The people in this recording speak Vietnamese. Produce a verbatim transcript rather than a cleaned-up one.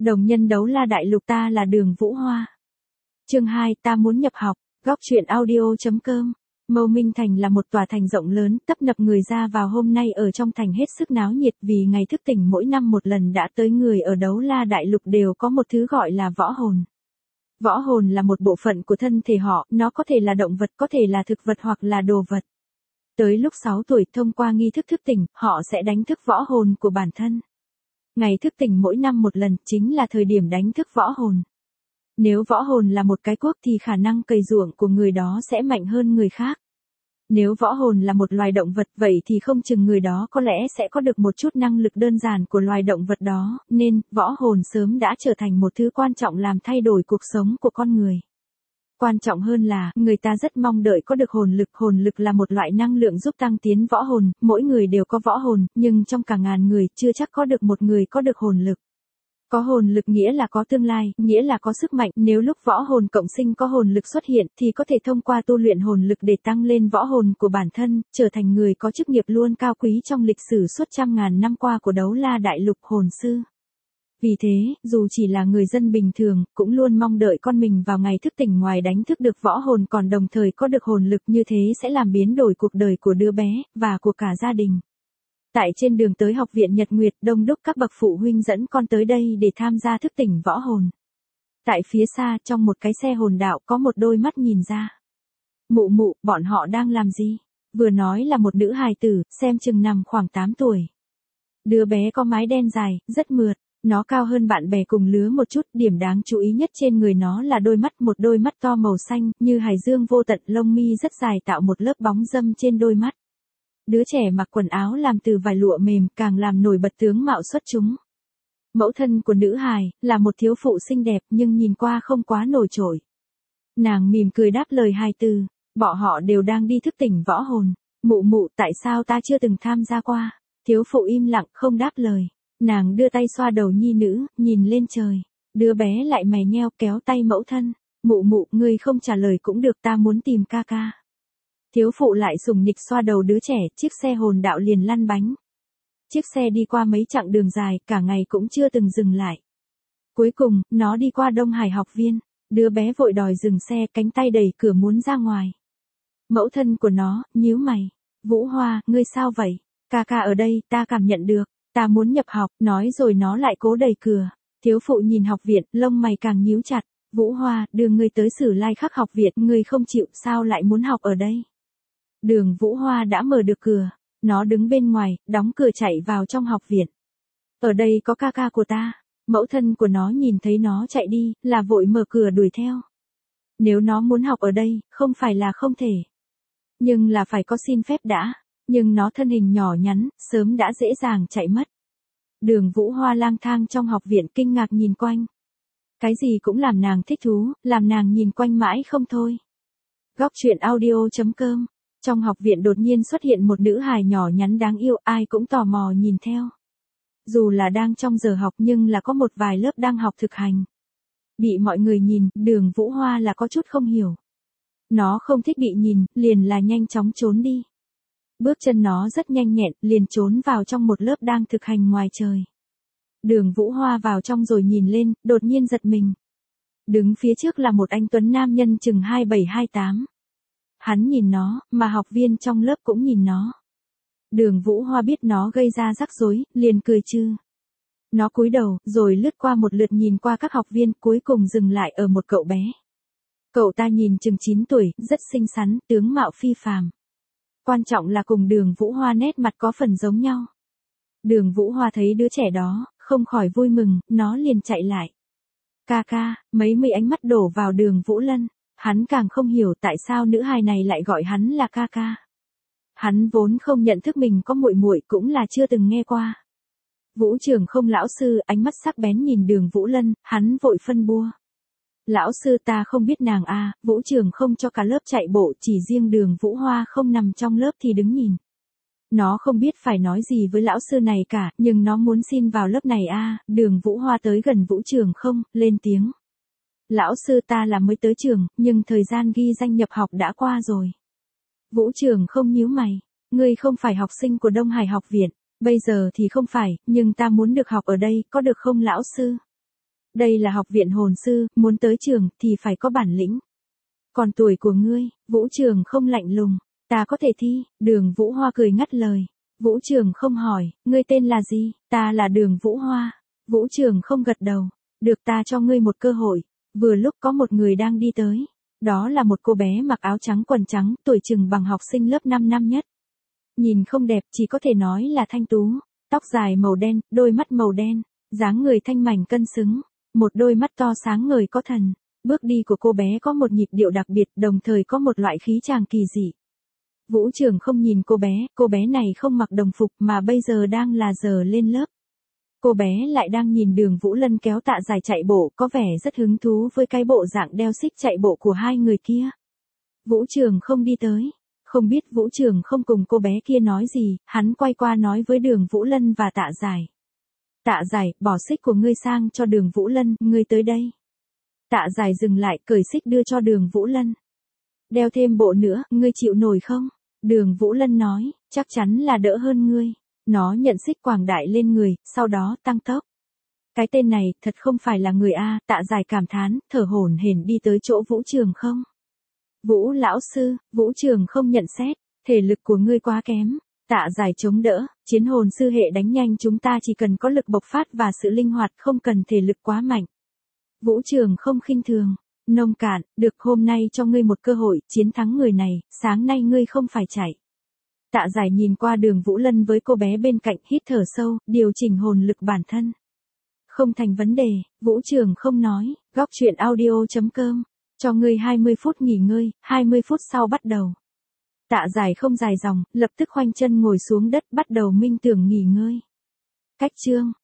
Đồng nhân đấu la đại lục, ta là Đường Vũ Hoa. Chương hai, ta muốn nhập học. Góc truyện audio.com. Mâu Minh Thành là một tòa thành rộng lớn, tấp nập người ra vào, hôm nay ở trong thành hết sức náo nhiệt vì ngày thức tỉnh mỗi năm một lần đã tới. Người ở đấu la đại lục đều có một thứ gọi là võ hồn. Võ hồn là một bộ phận của thân thể họ, nó có thể là động vật, có thể là thực vật hoặc là đồ vật. Tới lúc sáu tuổi, thông qua nghi thức thức tỉnh, họ sẽ đánh thức võ hồn của bản thân. Ngày thức tỉnh mỗi năm một lần chính là thời điểm đánh thức võ hồn. Nếu võ hồn là một cái cuốc thì khả năng cày ruộng của người đó sẽ mạnh hơn người khác. Nếu võ hồn là một loài động vật, vậy thì không chừng người đó có lẽ sẽ có được một chút năng lực đơn giản của loài động vật đó, nên võ hồn sớm đã trở thành một thứ quan trọng làm thay đổi cuộc sống của con người. Quan trọng hơn là, người ta rất mong đợi có được hồn lực. Hồn lực là một loại năng lượng giúp tăng tiến võ hồn, mỗi người đều có võ hồn, nhưng trong cả ngàn người, chưa chắc có được một người có được hồn lực. Có hồn lực nghĩa là có tương lai, nghĩa là có sức mạnh. Nếu lúc võ hồn cộng sinh có hồn lực xuất hiện, thì có thể thông qua tu luyện hồn lực để tăng lên võ hồn của bản thân, trở thành người có chức nghiệp luôn cao quý trong lịch sử suốt trăm ngàn năm qua của đấu la đại lục, hồn sư. Vì thế, dù chỉ là người dân bình thường, cũng luôn mong đợi con mình vào ngày thức tỉnh, ngoài đánh thức được võ hồn còn đồng thời có được hồn lực, như thế sẽ làm biến đổi cuộc đời của đứa bé, và của cả gia đình. Tại trên đường tới học viện Nhật Nguyệt, đông đúc các bậc phụ huynh dẫn con tới đây để tham gia thức tỉnh võ hồn. Tại phía xa, trong một cái xe hồn đạo có một đôi mắt nhìn ra. Mụ mụ, bọn họ đang làm gì? Vừa nói là một nữ hài tử, xem chừng nằm khoảng tám tuổi. Đứa bé có mái đen dài, rất mượt. Nó cao hơn bạn bè cùng lứa một chút, điểm đáng chú ý nhất trên người nó là đôi mắt, một đôi mắt to màu xanh, như hải dương vô tận, lông mi rất dài tạo một lớp bóng râm trên đôi mắt. Đứa trẻ mặc quần áo làm từ vải lụa mềm, càng làm nổi bật tướng mạo xuất chúng. Mẫu thân của nữ hài, là một thiếu phụ xinh đẹp nhưng nhìn qua không quá nổi trội. Nàng mỉm cười đáp lời hài từ, bọn họ đều đang đi thức tỉnh võ hồn. Mụ mụ, tại sao ta chưa từng tham gia qua? Thiếu phụ im lặng, không đáp lời. Nàng đưa tay xoa đầu nhi nữ, nhìn lên trời. Đứa bé lại mày nheo kéo tay mẫu thân. Mụ mụ, ngươi không trả lời cũng được, ta muốn tìm ca ca. Thiếu phụ lại sùng nịch xoa đầu đứa trẻ, chiếc xe hồn đạo liền lăn bánh. Chiếc xe đi qua mấy chặng đường dài, cả ngày cũng chưa từng dừng lại. Cuối cùng, nó đi qua Đông Hải học viên. Đứa bé vội đòi dừng xe, cánh tay đẩy cửa muốn ra ngoài. Mẫu thân của nó, nhíu mày. Vũ Hoa, ngươi sao vậy? Ca ca ở đây, ta cảm nhận được. Ta muốn nhập học, nói rồi nó lại cố đẩy cửa. Thiếu phụ nhìn học viện, lông mày càng nhíu chặt. Vũ Hoa, đưa ngươi tới Sử Lai Khắc học viện, ngươi không chịu, sao lại muốn học ở đây? Đường Vũ Hoa đã mở được cửa. Nó đứng bên ngoài, đóng cửa chạy vào trong học viện. Ở đây có ca ca của ta. Mẫu thân của nó nhìn thấy nó chạy đi, là vội mở cửa đuổi theo. Nếu nó muốn học ở đây, không phải là không thể. Nhưng là phải có xin phép đã. Nhưng nó thân hình nhỏ nhắn, sớm đã dễ dàng chạy mất. Đường Vũ Hoa lang thang trong học viện, kinh ngạc nhìn quanh. Cái gì cũng làm nàng thích thú, làm nàng nhìn quanh mãi không thôi. Góc truyện audio.com. Trong học viện đột nhiên xuất hiện một nữ hài nhỏ nhắn đáng yêu, ai cũng tò mò nhìn theo. Dù là đang trong giờ học nhưng là có một vài lớp đang học thực hành. Bị mọi người nhìn, Đường Vũ Hoa là có chút không hiểu. Nó không thích bị nhìn, liền là nhanh chóng trốn đi. Bước chân nó rất nhanh nhẹn, liền trốn vào trong một lớp đang thực hành ngoài trời. Đường Vũ Hoa vào trong rồi nhìn lên, đột nhiên giật mình. Đứng phía trước là một anh tuấn nam nhân chừng hai bảy hai tám. Hắn nhìn nó, mà học viên trong lớp cũng nhìn nó. Đường Vũ Hoa biết nó gây ra rắc rối, liền cười trừ. Nó cúi đầu, rồi lướt qua một lượt nhìn qua các học viên, cuối cùng dừng lại ở một cậu bé. Cậu ta nhìn chừng chín tuổi, rất xinh xắn, tướng mạo phi phàm. Quan trọng là cùng Đường Vũ Hoa nét mặt có phần giống nhau. Đường Vũ Hoa thấy đứa trẻ đó, không khỏi vui mừng, nó liền chạy lại. Ca ca, mấy mươi ánh mắt đổ vào Đường Vũ Lân. Hắn càng không hiểu tại sao nữ hài này lại gọi hắn là ca ca. Hắn vốn không nhận thức mình có muội muội, cũng là chưa từng nghe qua. Vũ Trường Không lão sư, ánh mắt sắc bén nhìn Đường Vũ Lân, hắn vội phân bua. Lão sư, ta không biết nàng a. À, Vũ Trường Không cho cả lớp chạy bộ, chỉ riêng Đường Vũ Hoa không nằm trong lớp thì đứng nhìn. Nó không biết phải nói gì với lão sư này cả, nhưng nó muốn xin vào lớp này a. À, Đường Vũ Hoa tới gần Vũ Trường Không, lên tiếng. Lão sư, ta là mới tới trường, nhưng thời gian ghi danh nhập học đã qua rồi. Vũ Trường Không nhíu mày. Ngươi không phải học sinh của Đông Hải học viện. Bây giờ thì không phải, nhưng ta muốn được học ở đây, có được không lão sư? Đây là học viện hồn sư, muốn tới trường thì phải có bản lĩnh. Còn tuổi của ngươi, Vũ Trường không lạnh lùng, ta có thể thi, Đường Vũ Hoa cười ngắt lời. Vũ Trường không hỏi, ngươi tên là gì, ta là Đường Vũ Hoa. Vũ Trường không gật đầu, được ta cho ngươi một cơ hội. Vừa lúc có một người đang đi tới. Đó là một cô bé mặc áo trắng quần trắng, tuổi chừng bằng học sinh lớp năm năm nhất. Nhìn không đẹp, chỉ có thể nói là thanh tú. Tóc dài màu đen, đôi mắt màu đen, dáng người thanh mảnh cân xứng, một đôi mắt to sáng ngời có thần. Bước đi của cô bé có một nhịp điệu đặc biệt, đồng thời có một loại khí chàng kỳ dị. Vũ Trường không nhìn cô bé, cô bé này không mặc đồng phục mà bây giờ đang là giờ lên lớp. Cô bé lại đang nhìn Đường Vũ Lân kéo Tạ Giải chạy bộ, có vẻ rất hứng thú với cái bộ dạng đeo xích chạy bộ của hai người kia. Vũ Trường không đi tới. Không biết Vũ Trường không cùng cô bé kia nói gì, hắn quay qua nói với Đường Vũ Lân và Tạ Giải. Tạ Giải, bỏ xích của ngươi sang cho Đường Vũ Lân, ngươi tới đây. Tạ Giải dừng lại, cởi xích đưa cho Đường Vũ Lân. Đeo thêm bộ nữa, ngươi chịu nổi không? Đường Vũ Lân nói, chắc chắn là đỡ hơn ngươi. Nó nhận xích quàng đại lên người, sau đó tăng tốc. Cái tên này, thật không phải là người A, Tạ Giải cảm thán, thở hổn hển đi tới chỗ Vũ Trường không. Vũ lão sư, Vũ Trường không nhận xét, thể lực của ngươi quá kém. Tạ Giải chống đỡ, chiến hồn sư hệ đánh nhanh chúng ta chỉ cần có lực bộc phát và sự linh hoạt, không cần thể lực quá mạnh. Vũ Trường không khinh thường, nông cạn, được, hôm nay cho ngươi một cơ hội, chiến thắng người này, sáng nay ngươi không phải chạy. Tạ Giải nhìn qua Đường Vũ Lân với cô bé bên cạnh, hít thở sâu, điều chỉnh hồn lực bản thân. Không thành vấn đề, Vũ Trường không nói, góc truyện audio chấm com, cho ngươi hai mươi phút nghỉ ngơi, hai mươi phút sau bắt đầu. Tạ Giải không dài dòng, lập tức khoanh chân ngồi xuống đất, bắt đầu minh tưởng nghỉ ngơi. Cách chương